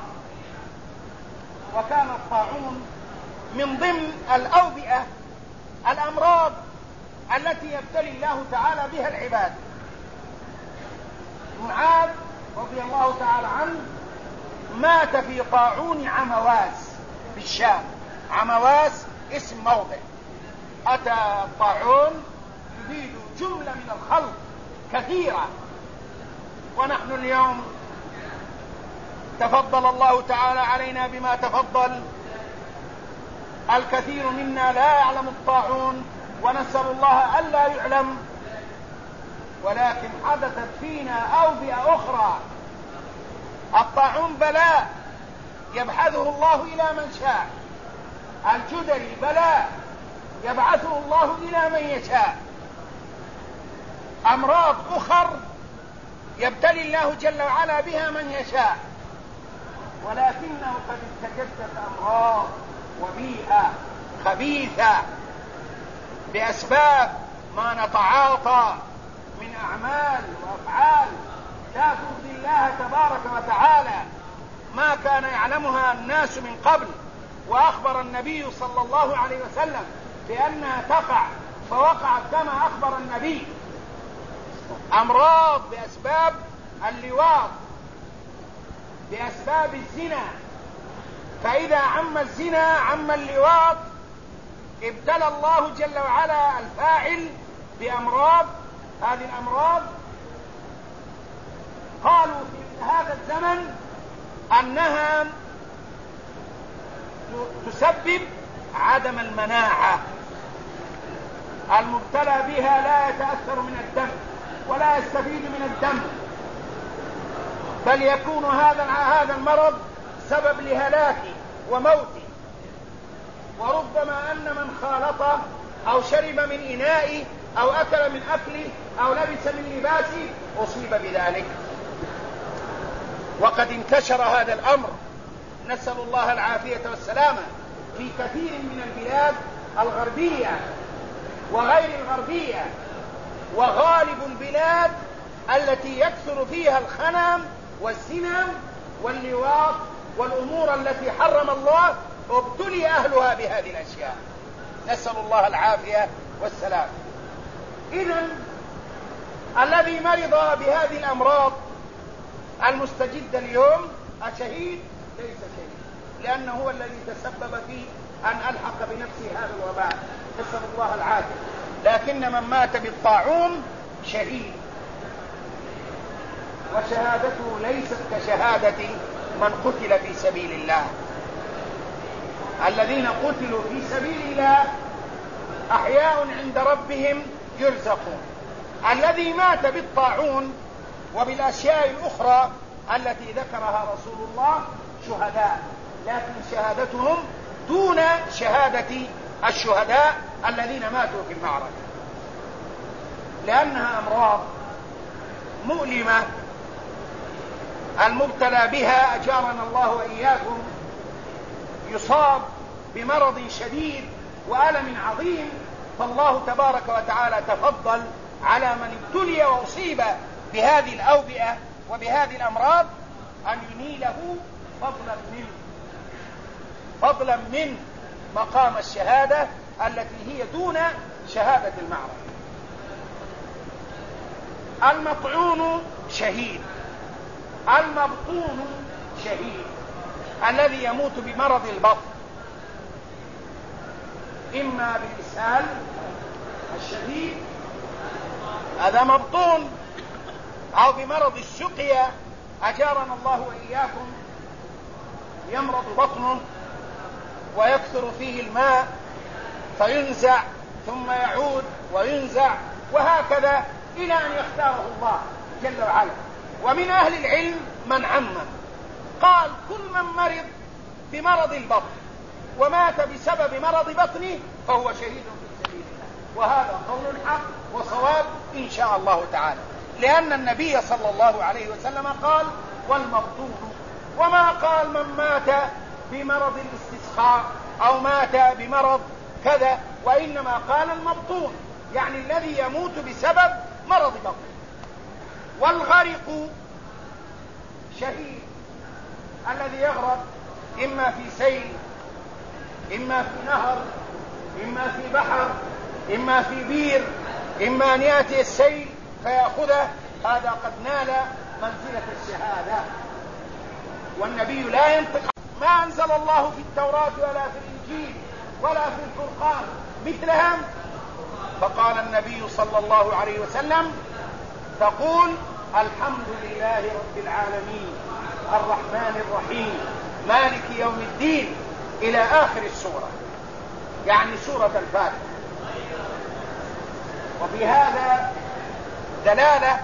وكان الطاعون من ضمن الأوبئة، الأمراض التي يبتلي الله تعالى بها العباد. معاذ رضي الله تعالى عنه مات في طاعون عمواس بالشام. عمواس اسم موضع. أتى الطاعون يبيد جملة من الخلق كثيرة. ونحن اليوم تفضل الله تعالى علينا بما تفضل، الكثير منا لا يعلم الطاعون، ونسأل الله ألا يعلم. ولكن حدثت فينا أوبئة أخرى. الطاعون بلاء يبعثه الله إلى من شاء، الجدري بلاء يبعثه الله إلى من يشاء. أمراض أخر يبتلي الله جل وعلا بها من يشاء، ولكنه قد استجدت أمراض وبيئة خبيثة بأسباب ما نتعاطى من أعمال وأفعال لا ترضي الله تبارك وتعالى، ما كان يعلمها الناس من قبل. وأخبر النبي صلى الله عليه وسلم بأنها تقع، فوقعت كما أخبر النبي. أمراض بأسباب اللواط، بأسباب الزنا، فإذا عم الزنا عم اللواط، ابتلى الله جل وعلا الفاعل بأمراض. هذه الأمراض قالوا في هذا الزمن أنها تسبب عدم المناعة. المبتلى بها لا يتأثر من الدم ولا يستفيد من الدم، بل يكون هذا المرض سبب لهلاكه وموته. وربما أن من خالطه أو شرب من إنائه أو أكل من أكله أو لبس من لباسه أصيب بذلك. وقد انتشر هذا الأمر، نسأل الله العافية والسلامة، في كثير من البلاد الغربية وغير الغربية. وغالب البلاد التي يكثر فيها الخنم والزنا واللواط والأمور التي حرم الله ابتلي أهلها بهذه الأشياء، نسأل الله العافية والسلام. إذن الذي مرض بهذه الأمراض المستجدة اليوم الشهيد ليس شهيد، لأنه هو الذي تسبب في أن ألحق بنفسه هذا الوباء. نسأل الله العافية. لكن من مات بالطاعون شهيد، وشهادته ليست كشهادة من قتل في سبيل الله. الذين قتلوا في سبيل الله أحياء عند ربهم يرزقون. الذي مات بالطاعون وبالأشياء الأخرى التي ذكرها رسول الله شهداء، لكن شهادتهم دون شهادة الشهداء الذين ماتوا في المعركة، لأنها أمراض مؤلمة المبتلى بها أجارنا الله وإياكم يصاب بمرض شديد وألم عظيم، فالله تبارك وتعالى تفضل على من ابتلي وأصيب بهذه الأوبئة وبهذه الأمراض أن ينيله فضلا من مقام الشهادة التي هي دون شهادة المعركة. المطعون شهيد، المبطون شهيد، الذي يموت بمرض البطن إما بالإسهال الشديد هذا مبطون، أو بمرض السقيا أجارنا الله وإياكم، يمرض بطنه ويكثر فيه الماء فينزع ثم يعود وينزع، وهكذا إلى أن يختاره الله جل وعلا. ومن أهل العلم من عمم قال كل من مرض بمرض البطن ومات بسبب مرض بطنه فهو شهيد في سبيل الله، وهذا قول حق وصواب إن شاء الله تعالى، لأن النبي صلى الله عليه وسلم قال والمبطون، وما قال من مات بمرض الاستسقاء أو مات بمرض كذا، وإنما قال المبطون يعني الذي يموت بسبب مرض بطن. والغرق شهيد، الذي يغرق إما في سيل إما في نهر إما في بحر إما في بير، إما أن يأتي السيل فيأخذه، هذا قد نال منزلة الشهادة. والنبي لا ينطق، ما أنزل الله في التوراة ولا في الإنجيل ولا في الفرقان مثلهم، فقال النبي صلى الله عليه وسلم تقول الحمد لله رب العالمين الرحمن الرحيم مالك يوم الدين إلى آخر السورة، يعني سورة الفاتحة. وفي هذا دلالة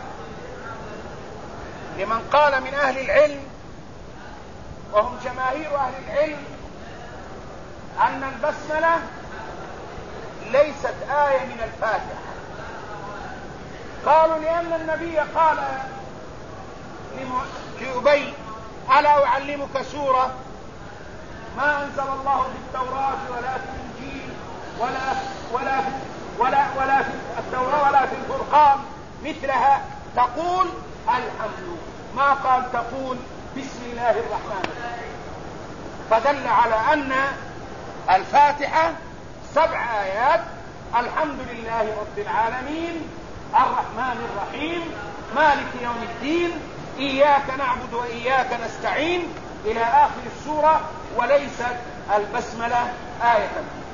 لمن قال من أهل العلم وهم جماهير أهل العلم أن البسملة ليست آية من الفاتحة. قالوا لأن النبي قال لأبي ألا أعلمك سورة ما أنزل الله في التوراة ولا في الإنجيل ولا في التوراة ولا في الفرقان مثلها، تقول الحمد، ما قال تقول بسم الله الرحمن الرحيم. فدل على أن الفاتحة 7 آيات، الحمد لله رب العالمين الرحمن الرحيم مالك يوم الدين إياك نعبد وإياك نستعين إلى آخر السورة، وليست البسملة آية،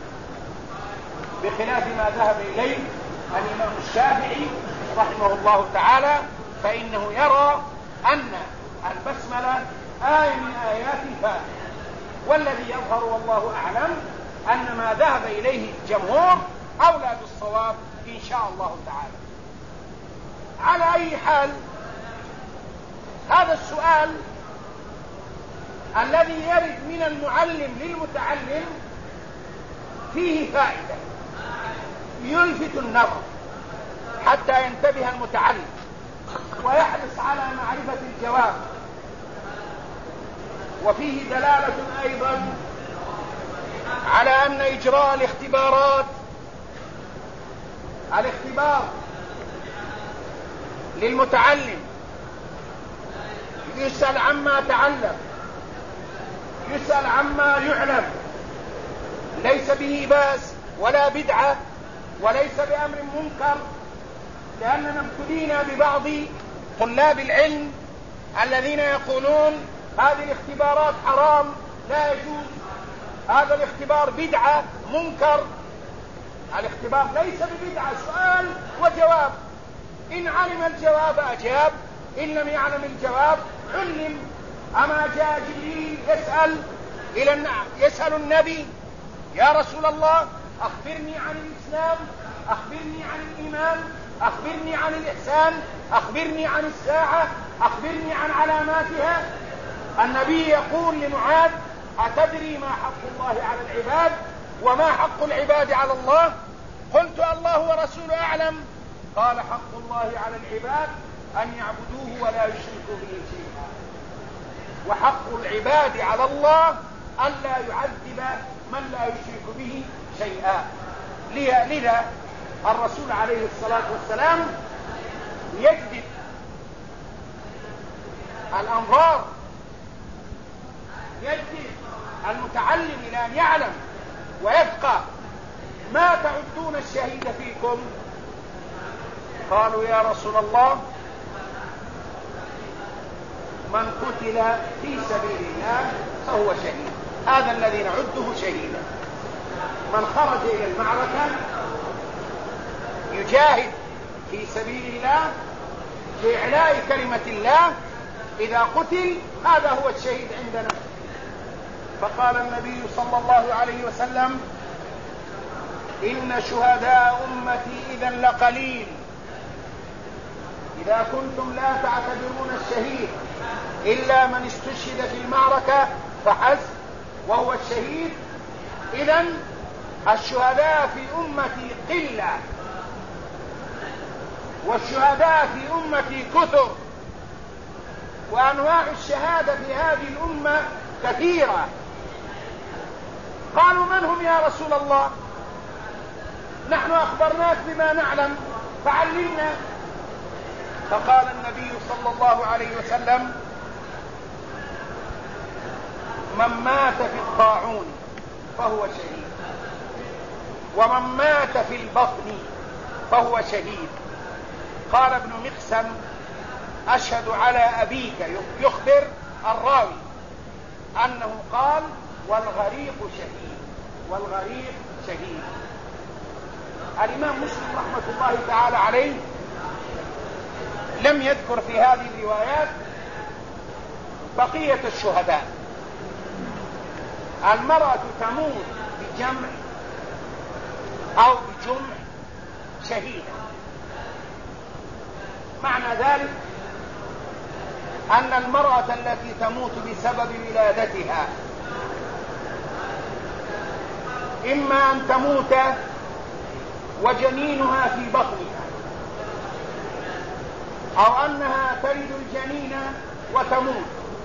بخلاف ما ذهب إليه الإمام الشافعي رحمه الله تعالى، فإنه يرى أن البسملة آية من آيات الفاتحة. والذي يظهر والله أعلم أن ما ذهب إليه الجمهور أولى بالصواب إن شاء الله تعالى. على أي حال، هذا السؤال الذي يرد من المعلم للمتعلم فيه فائدة يلفت النظر حتى ينتبه المتعلم ويحرص على معرفة الجواب. وفيه دلالة أيضا على أن إجراء الاختبار للمتعلم يسأل عما تعلم، يسأل عما يعلم، ليس به بأس ولا بدعة وليس بأمر منكر، لأننا ابتلينا ببعض طلاب العلم الذين يقولون هذه الاختبارات حرام لا يجوز، هذا الاختبار بدعة منكر، الاختبار ليس ببدعة، سؤال وجواب، إن علم الجواب أجاب، إن لم يعلم الجواب علم. أما جاء جبريل يسأل النبي يا رسول الله أخبرني عن الإسلام، أخبرني عن الإيمان، أخبرني عن الإحسان، أخبرني عن الساعة، أخبرني عن علاماتها. النبي يقول لمعاذ أتدري ما حق الله على العباد وما حق العباد على الله؟ قلت الله ورسوله أعلم. قال حق الله على العباد أن يعبدوه ولا يشركوا به شيئا، وحق العباد على الله ألا يعذب من لا يشرك به شيئا. لذا الرسول عليه الصلاة والسلام يجدد الأنظار، يجدد المتعلم إلى أن يعلم ويبقى. ما تعدون الشهيد فيكم؟ قالوا يا رسول الله من قتل في سبيل الله فهو شهيد، هذا الذي نعده شهيدا. من خرج إلى المعركة يجاهد في سبيل الله لإعلاء كلمة الله، إذا قتل هذا هو الشهيد عندنا. فقال النبي صلى الله عليه وسلم إن شهداء أمتي إذا لقليل. إذا كنتم لا تعتبرون الشهيد إلا من استشهد في المعركة فحسب وهو الشهيد، إذن الشهداء في أمتي قلة، والشهداء في أمتي كثر، وأنواع الشهادة في هذه الأمة كثيرة. قالوا من هم يا رسول الله؟ نحن أخبرناك بما نعلم فعلمنا. فقال النبي صلى الله عليه وسلم من مات في الطاعون فهو شهيد، ومن مات في البطن فهو شهيد. قال ابن مقسم أشهد على أبيك، يخبر الراوي أنه قال والغريق شهيد، والغريق شهيد. الإمام مسلم رحمة الله تعالى عليه لم يذكر في هذه الروايات بقية الشهداء. المرأة تموت بجمع أو بجمع شهيدة. معنى ذلك أن المرأة التي تموت بسبب ولادتها إما أن تموت وجنينها في بطنها، أو أنها تلد الجنين وتموت،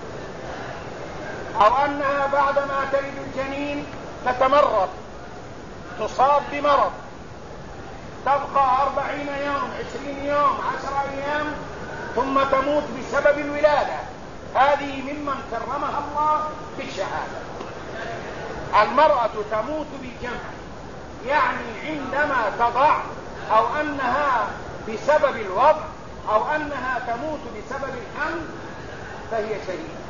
أو أنها بعدما تلد الجنين تتمرض، تصاب بمرض، تبقى 40 يوم، 20 يوم، 10 أيام، ثم تموت بسبب الولادة. هذه ممن كرمها الله بالشهادة. المرأة تموت بالجمع، يعني عندما تضع، أو أنها بسبب الوضع، أو أنها تموت بسبب الحمل فهي شهيدة.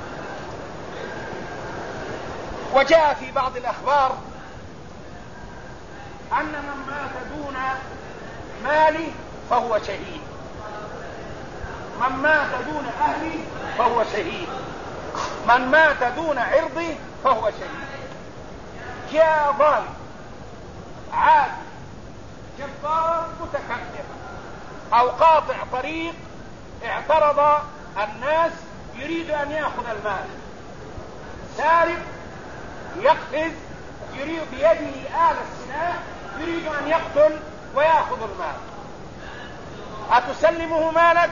وجاء في بعض الأخبار أن من مات دون ماله فهو شهيد، من مات دون أهله فهو شهيد، من مات دون عرضه فهو شهيد. جاء ظالم عادي جبار متكبر أو قاطع طريق، اعترض الناس يريد أن يأخذ المال، سارق يقفز يريد بيده آلة السلاح يريد أن يقتل ويأخذ المال، أتسلمه مالك؟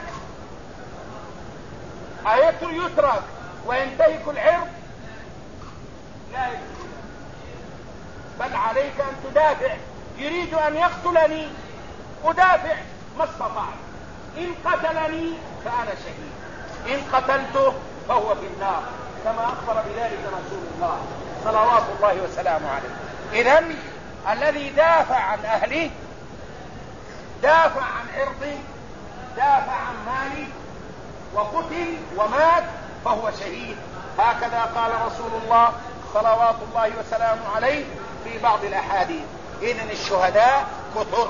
يترك وينتهك العرض؟ لا يجوز، بل عليك أن تدافع. يريد أن يقتلني أدافع ما استطعت، إن قتلني فأنا شهيد، إن قتلته فهو في النار، كما أخبر بذلك رسول الله صلوات الله وسلامه عليه. إذن الذي دافع عن أهله، دافع عن عرضه، دافع عن ماله، وقتل ومات فهو شهيد. هكذا قال رسول الله صلوات الله وسلامه عليه في بعض الأحاديث. إذن الشهداء كثر.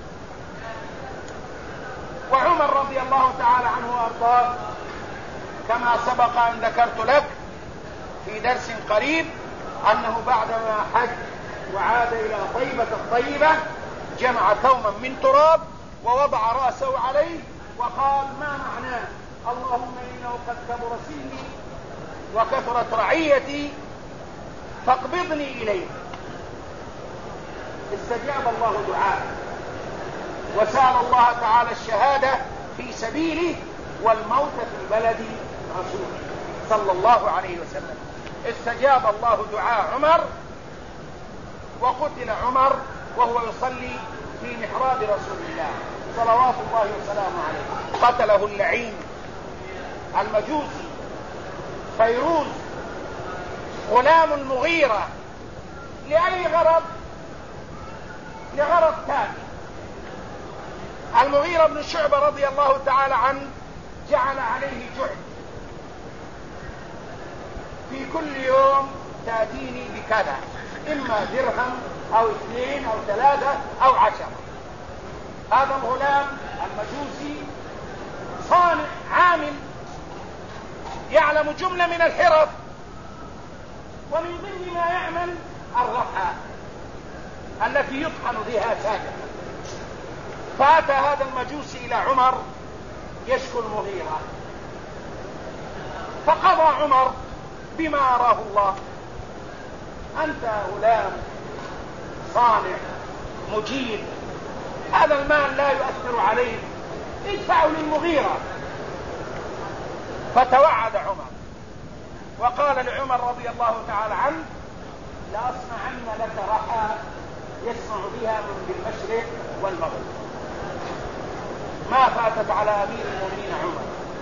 وعمر رضي الله تعالى عنه وأرضاه كما سبق أن ذكرت لك في درس قريب أنه بعدما حج وعاد إلى طيبة الطيبة جمع كوما من تراب ووضع رأسه عليه وقال: ما معناه؟ اللهم إنه قد كبر سني وكثرت رعيتي فاقبضني إليه. استجاب الله دعاءه وسأل الله تعالى الشهادة في سبيله والموت في بلد رسوله صلى الله عليه وسلم. استجاب الله دعاء عمر وقتل عمر وهو يصلي في محراب رسول الله صلوات الله وسلامه عليه. قتله اللعين المجوسي فيروز غلام المغيرة. لأي غرض؟ لغرض تافه. المغيرة بن شعبة رضي الله تعالى عنه جعل عليه جعل: في كل يوم تأتيني بكذا، إما درهم أو 2 أو 3 أو 10. هذا الغلام المجوسي صانع عامل يعلم جملة من الحرف، ومن ضمن ما يعمل الرحى التي يطحن بها ساجا. فأتى هذا المجوسي إلى عمر يشكو المغيرة، فقضى عمر بما أراه الله: أنت غلام صانع مجيد، هذا المال لا يؤثر عليك، ادفعه للمغيرة. فتوعد عمر وقال لعمر رضي الله تعالى عنه: لأصنعن لك رحى يسمع بها من بالمشرق والمغرب. ما فاتت على أمير المؤمنين عمر.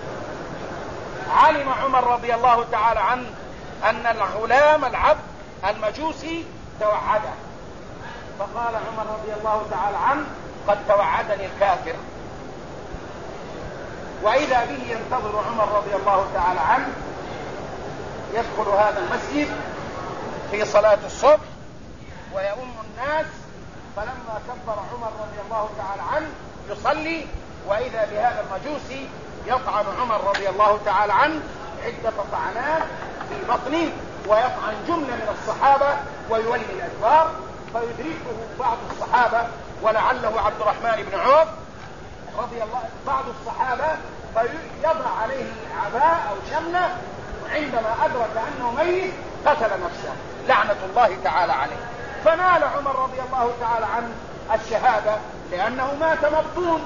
علم عمر رضي الله تعالى عنه أن الغلام العبد المجوسي توعده، فقال عمر رضي الله تعالى عنه: قد توعدني الكافر. وإذا به ينتظر عمر رضي الله تعالى عنه يدخل هذا المسجد في صلاة الصبح ويؤم الناس. فلما كبر عمر رضي الله تعالى عنه يصلي، وإذا بهذا المجوسي يطعن عمر رضي الله تعالى عنه عدة طعنات في بطنه، ويطعن جملة من الصحابة ويولي الأدبار، فيدركه بعض الصحابة ولعله عبد الرحمن بن عوف رضي الله بعض الصحابة، فيضع عليه عباء أو شملة، عندما أدرك أنه ميت قتل نفسه لعنة الله تعالى عليه. فنال عمر رضي الله تعالى عنه الشهادة لأنه مات مبطون،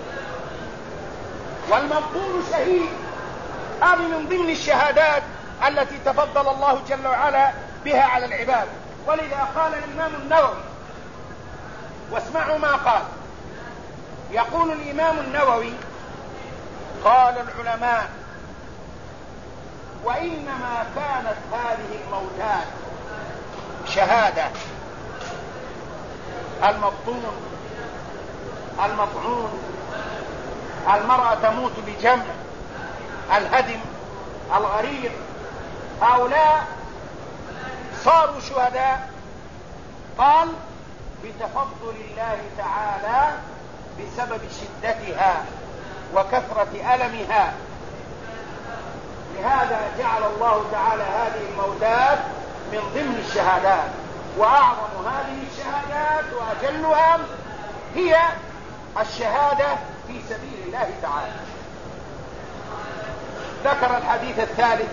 والمبطون شهيد. هذه من ضمن الشهادات التي تفضل الله جل وعلا بها على العباد. ولذا قال الإمام النووي، واسمعوا ما قال، يقول الإمام النووي: قال العلماء: وإنما كانت هذه الموتات شهادة. المبطون، المطعون، المرأة تموت بجمع، الهدم، الغريق، هؤلاء صاروا شهداء. قال: بتفضل الله تعالى بسبب شدتها وكثرة ألمها. لهذا جعل الله تعالى هذه الموتات من ضمن الشهادات. وأعظم هذه الشهادات وأجلها هي الشهادة في سبيل الله تعالى. ذكر الحديث الثالث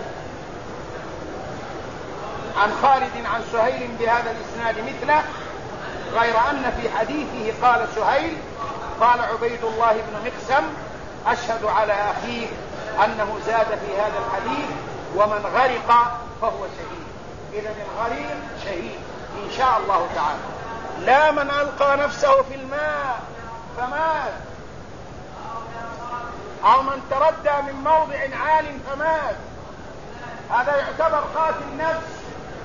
عن خالد عن سهيل بهذا الإسناد مثله، غير أن في حديثه قال سهيل: قال عبيد الله بن مقسم: أشهد على أخيك أنه زاد في هذا الحديث: ومن غرق فهو شهيد. إذن الغريق شهيد إن شاء الله تعالى، لا من ألقى نفسه في الماء فمات، أو من تردى من موضع عال فمات. هذا يعتبر قاتل نفس.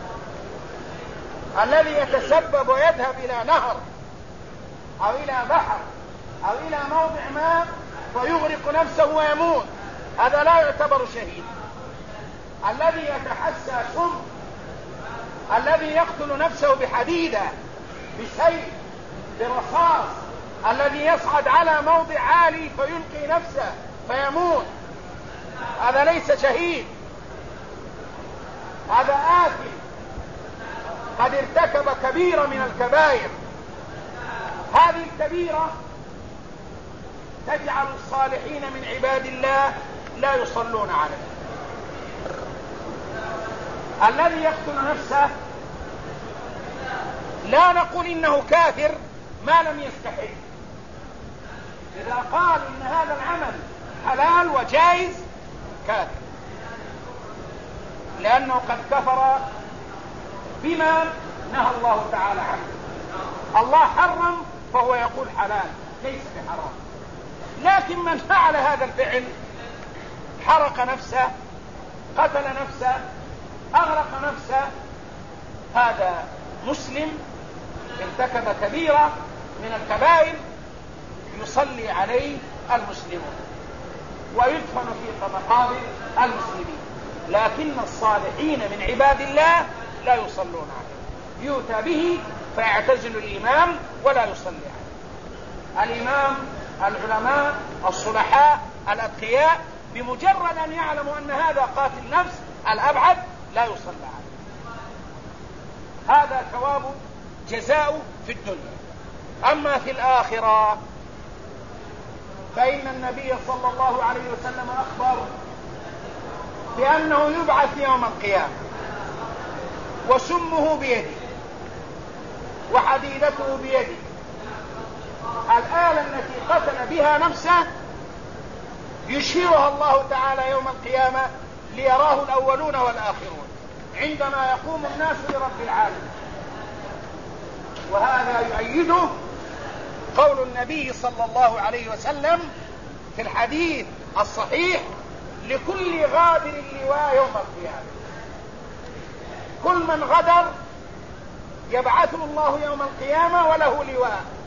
الذي يتسبب ويذهب إلى نهر أو إلى بحر أو إلى موضع ماء ويغرق نفسه ويموت، هذا لا يعتبر شهيد. الذي يتحسى سم، الذي يقتل نفسه بحديدة بسيف برصاص الذي يصعد على موضع عالي فيلقي نفسه فيموت، هذا ليس شهيد، هذا آثم قد ارتكب كبيرة من الكبائر. هذه الكبيرة تجعل الصالحين من عباد الله لا يصلون عليه. الذي يقتل نفسه لا نقول إنه كافر ما لم يستحل. إذا قال إن هذا العمل حلال وجائز كافر، لأنه قد كفر بما نهى الله تعالى عنه. الله حرم فهو يقول حلال ليس بحرام. لكن من فعل هذا الفعل حرق نفسه، قتل نفسه، أغرق نفسه، هذا مسلم ارتكب كبيرة من الكبائر يصلي عليه المسلمون ويدفن في مقابر المسلمين، لكن الصالحين من عباد الله لا يصلون عليه، يؤتى به فيعتزل الإمام ولا يصلي عليه. الإمام، العلماء، الصلحاء، الأتقياء بمجرد أن يعلموا أن هذا قاتل نفس الأبعد لا يصلى عليه. هذا ثواب جزاء في الدنيا. أما في الآخرة فإن النبي صلى الله عليه وسلم أخبر بأنه يبعث يوم القيامة وسمه بيده وحديدته بيده. الآلة التي قتل بها نفسه يشيرها الله تعالى يوم القيامة ليراه الأولون والآخرون عندما يقوم الناس لرب العالمين. وهذا يؤيده قول النبي صلى الله عليه وسلم في الحديث الصحيح: لكل غادر لواء يوم القيامة. كل من غدر يبعثه الله يوم القيامة وله لواء،